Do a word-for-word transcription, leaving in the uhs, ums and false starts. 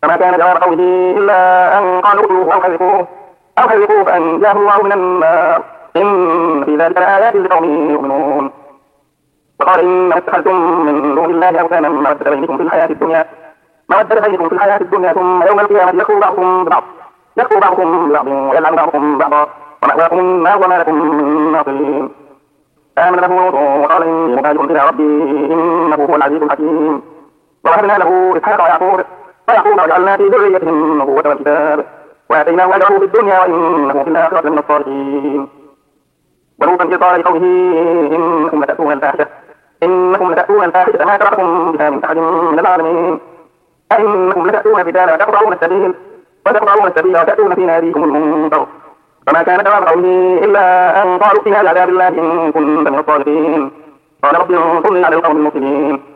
فما كان جواب قومه إلا أن قالوا اقتلوه أو حرقوه أو حرقوه فأنجاه الله من النار إن في ذلك لآيات لقوم يؤمنون. وقال إنما اتخذتم من دون الله أوثانا مودة بينكم في الحياة الدنيا مودة بينكم في الحياة الدنيا ثم يوم القيامة يكفر بعضكم ببعض يكفر بعضكم ببعض ويلعن بعضكم بعضا ومأواكم النار وما لكم من ناصرين. آمن له لوط وقال إني مهاجر إلى ربي إنه هو العزيز الحكيم. ووهبنا له إسحاق ويعقوب ويعقوب وجعلنا في ذريته النبوة والكتاب وآتيناه أجره في الدنيا وإنه في الآخرة لمن الصالحين. ولوطا إذ قال لقومه إنكم لتأتون الفاحشة إنكم لتأتون الفاحشة ما سبقكم بها من أحد من العالمين أئنكم لتأتون الرجال وتقطعون السبيل وتقطعون السبيل وتأتون في ناديكم المنكر. فما كان جواب قومه إلا أن قالوا ائتنا بعذاب الله إن كنت من الصادقين. قال رب انصرني على القوم المفسدين.